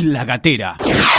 La Gatera.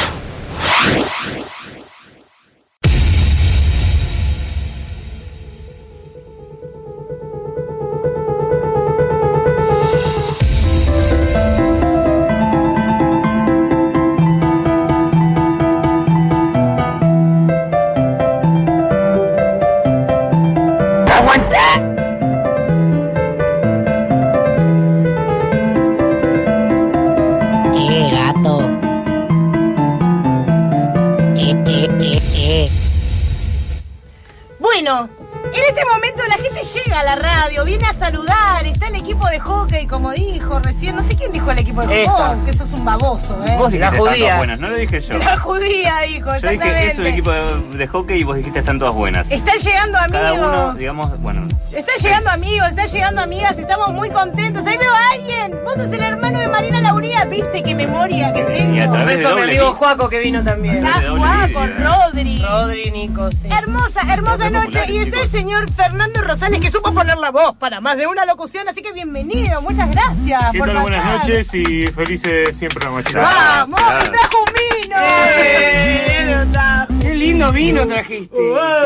Bueno, en este momento la gente llega a la radio, viene a saludar, está el equipo de hockey, como dijo recién, no sé quién dijo el equipo de hockey, que eso es un baboso, Vos dijiste la judía. buenas, no lo dije yo. La judía dijo, yo exactamente. dije que es un equipo de hockey y vos dijiste están todas buenas. Están llegando amigos. Cada uno, digamos, bueno. Están llegando amigos, están llegando amigas, estamos muy contentos. Ahí veo a alguien. Vos sos el hermano de Marina Lauría, viste qué memoria que tengo. Y a través de Beso a mi doble amigo vi- Juaco que vino también. Ah, Juaco, Rodri. Rodri, Nico, sí. Hermosa noche. popular, Y está el chicos. señor Fernando Rosales, que supo poner la voz para más de una locución. Así que bienvenido, muchas gracias. ¿Qué por tal? Buenas pasar. noches y felices siempre la mochila. ¡Vamos! Claro. ¡Me trajo un vino! Qué lindo vino trajiste.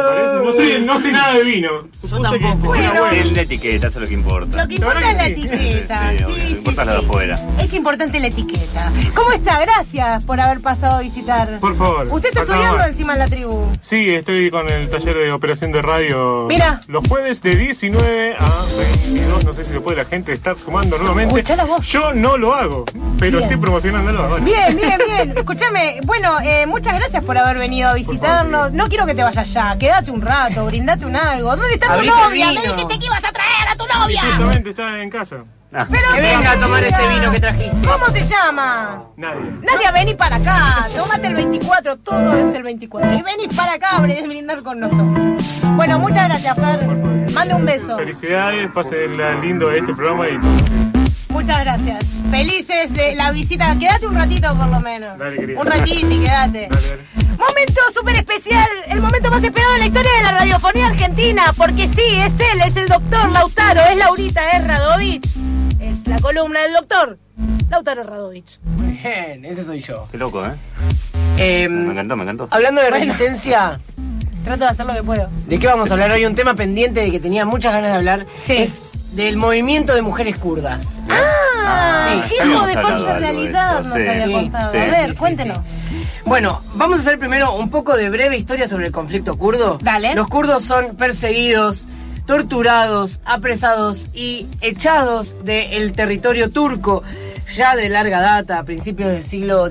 No sé nada de vino. Supuse que tampoco. era Bueno. bueno. Es la etiqueta, eso es lo que importa. Lo que importa es la etiqueta. Sí, obvio, lo que importa es lo de afuera. Es importante la etiqueta. ¿Cómo está? Gracias por haber pasado a visitar. Por favor. ¿Usted está Acá estudiando va. encima en la tribu? Sí, estoy con el taller de operación de radio. Mira. Los jueves de 19 a 22. No sé si lo puede la gente estar sumando nuevamente. Escuchá la voz. Yo no lo hago, pero Bien. estoy promocionándolo ahora. Bien. Escúchame, bueno, muchas gracias por haber venido a visitarnos. No quiero que te vayas ya, quédate un rato, brindate un algo. ¿Dónde está tu Abrite novia? vino. Me dijiste que ibas a traer a tu novia. Justamente está en casa. Pero Que venga a tomar este vino que trajiste. ¿Cómo se llama? Nadie. Nadia, vení para acá. Tómate el 24, todo es el 24. Y vení para acá a brindar con nosotros. Bueno, muchas gracias, Fer. Mande un beso. Felicidades, pasen lindo este programa y Muchas gracias. Felices de la visita. Quédate un ratito por lo menos. Dale, querida. Un ratito y quédate. dale. Momento súper especial, el momento más esperado de la historia de la radiofonía argentina, porque sí, es él, es el doctor Lautaro, es Laurita, es Radovich, es la columna del doctor Lautaro Radovich. Bien, ese soy yo. Qué loco, ¿eh? Me encantó. Hablando de Bueno. resistencia, Trato de hacer lo que puedo. ¿de qué vamos a hablar hoy? Un tema pendiente de que tenía muchas ganas de hablar. Sí. Es del movimiento de mujeres kurdas. Ah, Sí, hijo habíamos de hablado falsa algo de realidad esto, nos sí. había Sí, contado. sí, A ver, sí, cuéntenos. Bueno, vamos a hacer primero un poco de breve historia sobre el conflicto kurdo. Dale. Los kurdos son perseguidos, torturados, apresados y echados del territorio turco ya de larga data, a principios del siglo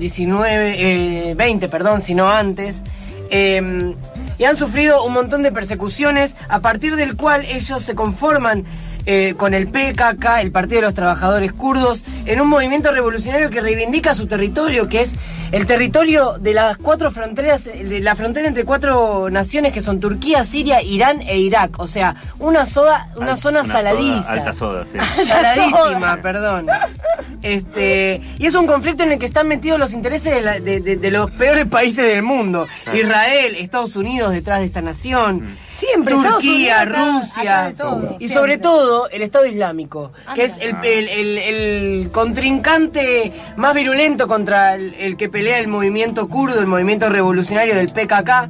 XX, si no antes. Y han sufrido un montón de persecuciones, a partir del cual ellos se conforman con el PKK, el Partido de los Trabajadores Kurdos, en un movimiento revolucionario que reivindica su territorio, que es el territorio de las cuatro fronteras, de la frontera entre cuatro naciones que son Turquía, Siria, Irán e Irak. O sea, una zona saladiza. Alta soda, sí. Saladísima, perdón. Y es un conflicto en el que están metidos los intereses de los peores países del mundo. Israel, Estados Unidos detrás de esta nación. Siempre, Estados Turquía, Unidos atrás Rusia de todo, y siempre. sobre todo el Estado Islámico, que es mira. el contrincante más virulento contra el que pelea el movimiento kurdo, el movimiento revolucionario del PKK.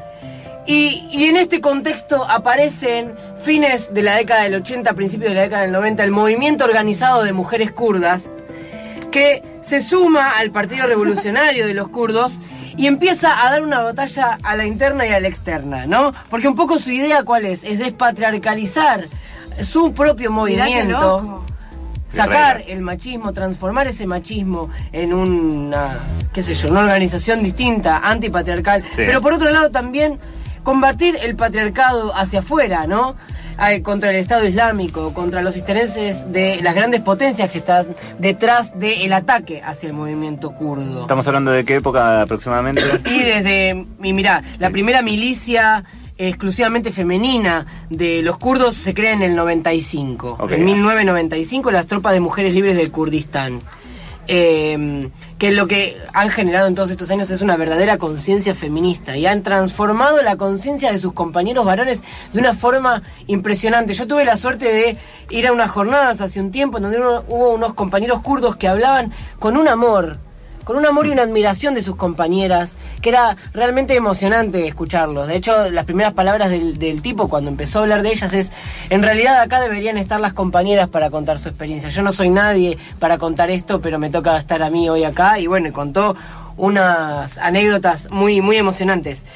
Y en este contexto aparecen fines de la década del 80, principios de la década del 90, el movimiento organizado de mujeres kurdas, que se suma al Partido Revolucionario de los kurdos y empieza a dar una batalla a la interna y a la externa, ¿no? Porque un poco su idea, ¿cuál es? Es despatriarcalizar su propio Mirá qué movimiento, loco. sacar el machismo, transformar ese machismo en una, una organización distinta, antipatriarcal, pero por otro lado también combatir el patriarcado hacia afuera, ¿no? Contra el Estado Islámico, contra los intereses de las grandes potencias que están detrás del ataque hacia el movimiento kurdo. ¿Estamos hablando de qué época aproximadamente? Y mirá, la primera milicia exclusivamente femenina de los kurdos se crea en el 95. Okay. En 1995, las tropas de mujeres libres del Kurdistán. Que lo que han generado en todos estos años es una verdadera conciencia feminista y han transformado la conciencia de sus compañeros varones de una forma impresionante. Yo tuve la suerte de ir a unas jornadas hace un tiempo en donde hubo unos compañeros kurdos que hablaban con un amor con un amor y una admiración de sus compañeras, que era realmente emocionante escucharlos. De hecho, las primeras palabras del tipo cuando empezó a hablar de ellas es: en realidad acá deberían estar las compañeras para contar su experiencia. Yo no soy nadie para contar esto, pero me toca estar a mí hoy acá. Y bueno, contó unas anécdotas muy, muy emocionantes.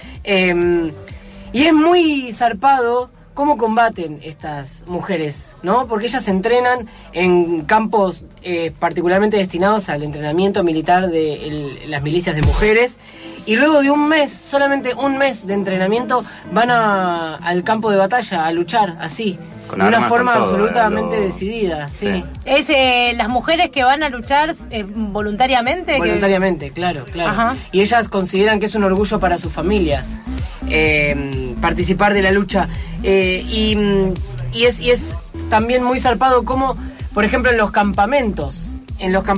Y es muy zarpado cómo combaten estas mujeres, ¿no? Porque ellas se entrenan en campos particularmente destinados al entrenamiento militar de las milicias de mujeres, y luego de un mes, solamente un mes de entrenamiento, van al campo de batalla a luchar así, de una forma absolutamente decidida, sí. ¿Es las mujeres que van a luchar voluntariamente? Voluntariamente, claro. Ajá. Y ellas consideran que es un orgullo para sus familias participar de la lucha. Y es también muy zarpado como, por ejemplo, en los campamentos en los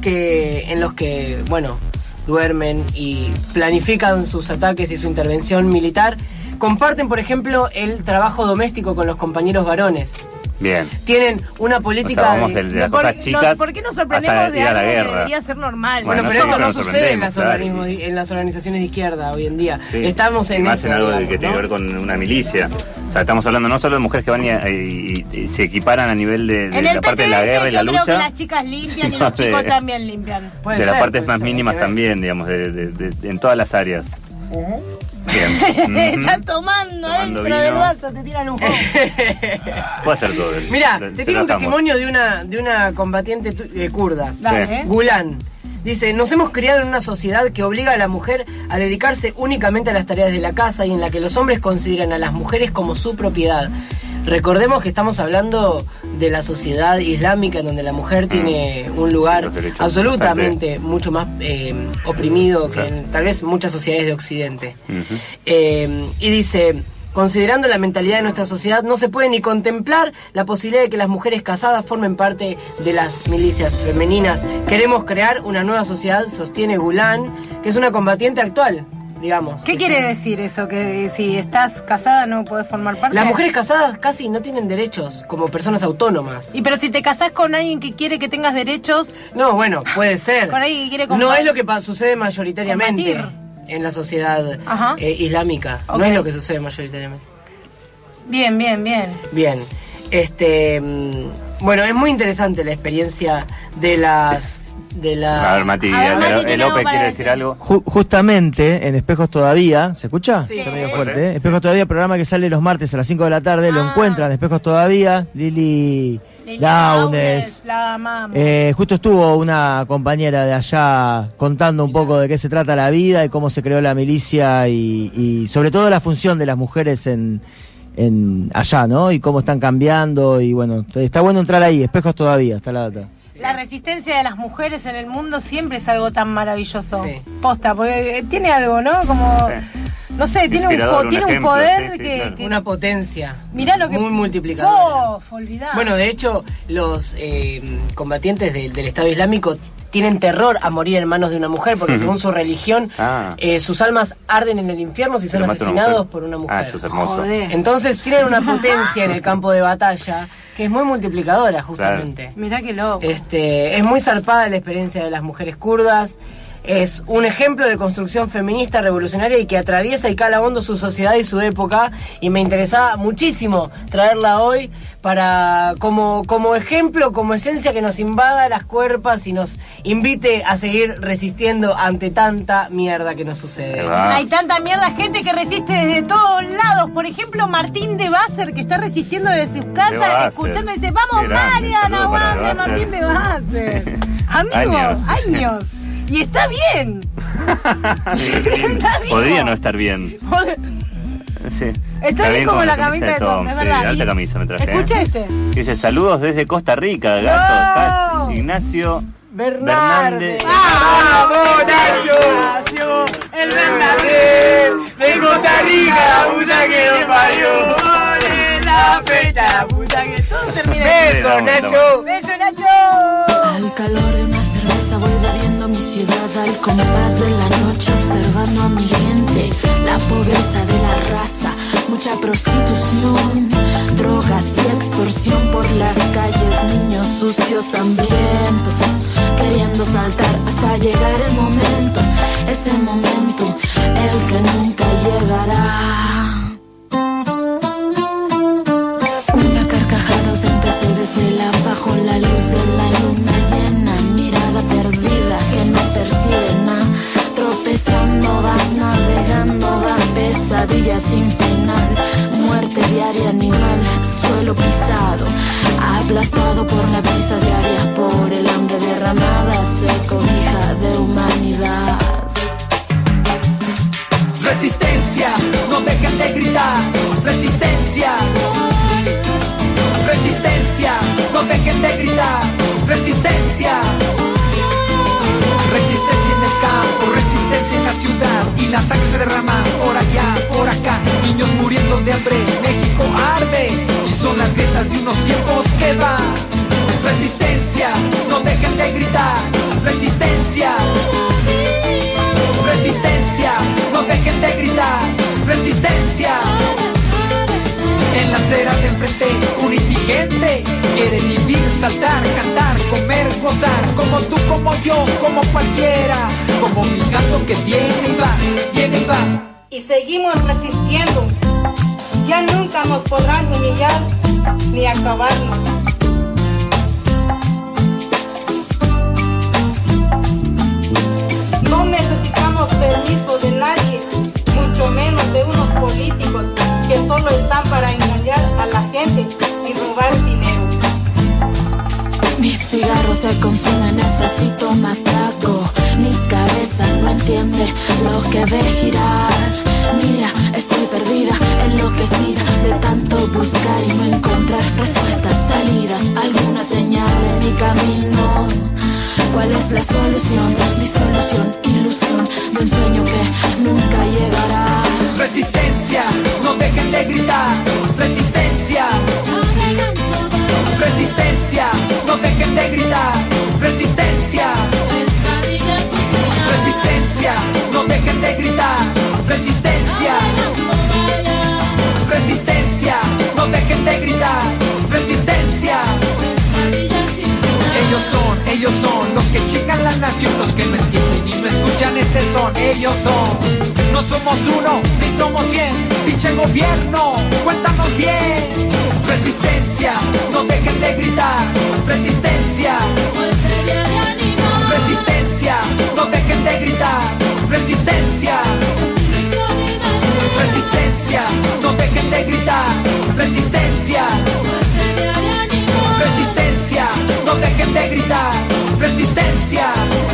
que, bueno, duermen y planifican sus ataques y su intervención militar, comparten, por ejemplo, el trabajo doméstico con los compañeros varones. Bien. Tienen una política, o sea, vamos de las cosas chicas ¿por qué nos sorprendemos de ir a la algo que guerra? Debería ser normal? Bueno, pero esto no sucede en sorprendemos, en las organizaciones de izquierda hoy en día. Sí. Estamos en más eso, en algo digamos, que tiene ¿no? que ver con una milicia. O sea, estamos hablando no solo de mujeres que van y se equiparan a nivel de la parte de la guerra y la lucha. Yo creo que las chicas limpian y los chicos también limpian. De las partes más mínimas también, digamos, en todas las áreas. Bien. Están tomando dentro vino del vaso, te tiran un poco. Puede hacer todo. Mira, te tiene un testimonio de una combatiente kurda, Dale. Gulan. Dice: nos hemos criado en una sociedad que obliga a la mujer a dedicarse únicamente a las tareas de la casa y en la que los hombres consideran a las mujeres como su propiedad. Recordemos que estamos hablando de la sociedad islámica, en donde la mujer tiene un lugar absolutamente mucho más oprimido que en tal vez muchas sociedades de Occidente. Y dice: considerando la mentalidad de nuestra sociedad, no se puede ni contemplar la posibilidad de que las mujeres casadas formen parte de las milicias femeninas. Queremos crear una nueva sociedad, sostiene Gulan, que es una combatiente actual, digamos. ¿Qué quiere decir eso? ¿Que si estás casada no podés formar parte? Las mujeres casadas casi no tienen derechos como personas autónomas. Y pero si te casás con alguien que quiere que tengas derechos... No, bueno, puede ser. Con alguien que quiere no es lo que sucede mayoritariamente en la sociedad islámica. Okay. No es lo que sucede mayoritariamente. Bien. Bien. Bueno, es muy interesante la experiencia de las... A ver, Mati, López quiere decir algo. Justamente en Espejos Todavía, ¿se escucha? Sí. Está medio fuerte, ¿eh? Espejos Todavía, programa que sale los martes a las 5 de la tarde, lo encuentran en Espejos Todavía, Lili Launes. La amamos. Justo estuvo una compañera de allá contando un poco de qué se trata la vida y cómo se creó la milicia y sobre todo la función de las mujeres en allá, ¿no? Y cómo están cambiando y bueno, está bueno entrar ahí, Espejos Todavía, está la data. La resistencia de las mujeres en el mundo siempre es algo tan maravilloso. Sí. Posta, porque tiene algo, ¿no? Como... No sé, tiene un ejemplo, poder sí, que... claro. Una potencia. Mirá lo que... muy multiplicadora. Olvidá. Bueno, de hecho, los combatientes del Estado Islámico tienen terror a morir en manos de una mujer porque según su religión sus almas arden en el infierno si son asesinados por una mujer. Eso es hermoso. Joder. Entonces tienen una potencia en el campo de batalla que es muy multiplicadora, justamente. Claro. Mirá qué loco. Es muy zarpada la experiencia de las mujeres kurdas. Es un ejemplo de construcción feminista revolucionaria y que atraviesa y cala hondo su sociedad y su época, y me interesaba muchísimo traerla hoy para como ejemplo, como esencia que nos invada las cuerpas y nos invite a seguir resistiendo ante tanta mierda que nos sucede. Hay tanta mierda, gente que resiste desde todos lados. Por ejemplo, Martín de Basser, que está resistiendo desde sus casas, escuchando y dice: vamos, Marian, aguante, Martín de Basser. Amigo, años. Y está bien. Podría no estar bien. Sí. Está bien como la camisa de Tom, es sí, verdad. alta camisa me traje. Escucha Dice: saludos desde Costa Rica, gatos. Ignacio Bernández. ¡Vamos, Nacho! El Bernández de Costa Rica, la puta que nos parió. La fecha, la puta que todo termina. Beso, Nacho. Beso, Nacho. Al calor de una cerveza voy bebiendo mi ciudad al compás de la noche, observando a mi gente, la pobreza de la raza, mucha prostitución, drogas y extorsión por las calles, niños sucios hambrientos queriendo saltar hasta llegar el momento, ese momento, el que nunca llegará. Una carcajada ausente se desvela bajo la luz de la luna llena, mirada perdida que no percibe nada, tropezando va, navegando va, pesadilla sin final, muerte diaria animal, suelo pisado, aplastado por la brisa diaria, por el hambre derramada, se cobija de humanidad. Resistencia, no dejen de gritar, resistencia. Resistencia, no dejen de gritar, resistencia. Resistencia en el campo, resistencia en la ciudad, y la sangre se derrama por allá, por acá, niños muriendo de hambre, México arde, y son las grietas de unos tiempos que van. Resistencia, no dejen de gritar, resistencia. Resistencia, no dejen de gritar, resistencia. En la acera de enfrente, un indigente quiere vivir, saltar, cantar, comer, gozar, como tú, como yo, como cualquiera, como mi gato que viene y va, viene y va. Y seguimos resistiendo, ya nunca nos podrán humillar ni acabarnos. No necesitamos permiso de nadie, mucho menos de unos políticos que solo están para engañar a la gente y robar dinero. Mis cigarros se consumen, necesito más taco. Mi cabeza no entiende lo que ve girar. Mira, estoy perdida, enloquecida de tanto buscar y no encontrar respuestas, salidas, alguna señal en mi camino. ¿Cuál es la solución? Disolución, ilusión de un sueño que nunca llegará. Resistencia, no dejen de gritar, resistencia. Resistencia, no dejen de gritar, resistencia. Resistencia, no dejen de gritar, resistencia. Resistencia, no dejen de gritar, resistencia. Ellos son los que chingan la nación, los que no entienden y no escuchan ese son. Ellos son, no somos uno, ni somos 100, pinche gobierno, cuéntanos bien. Resistencia, no dejen de gritar, resistencia. Resistencia, no dejen de gritar, resistencia. Resistencia, no dejen de gritar, resistencia. Resistencia, no dejen de gritar, resistencia.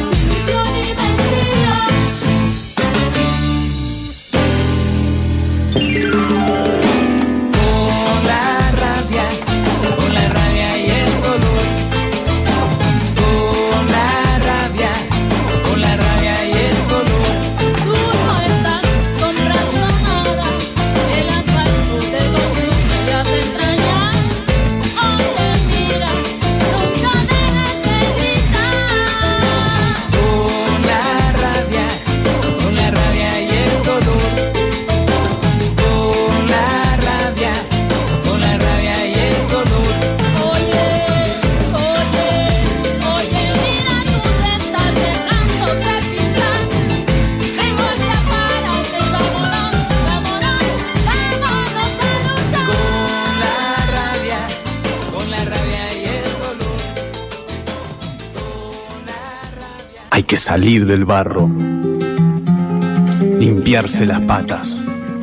Hay que salir del barro, limpiarse las patas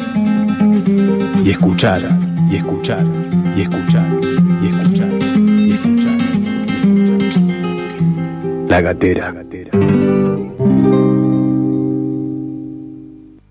y escuchar, y escuchar, y escuchar, y escuchar, y escuchar, y escuchar. La Gatera.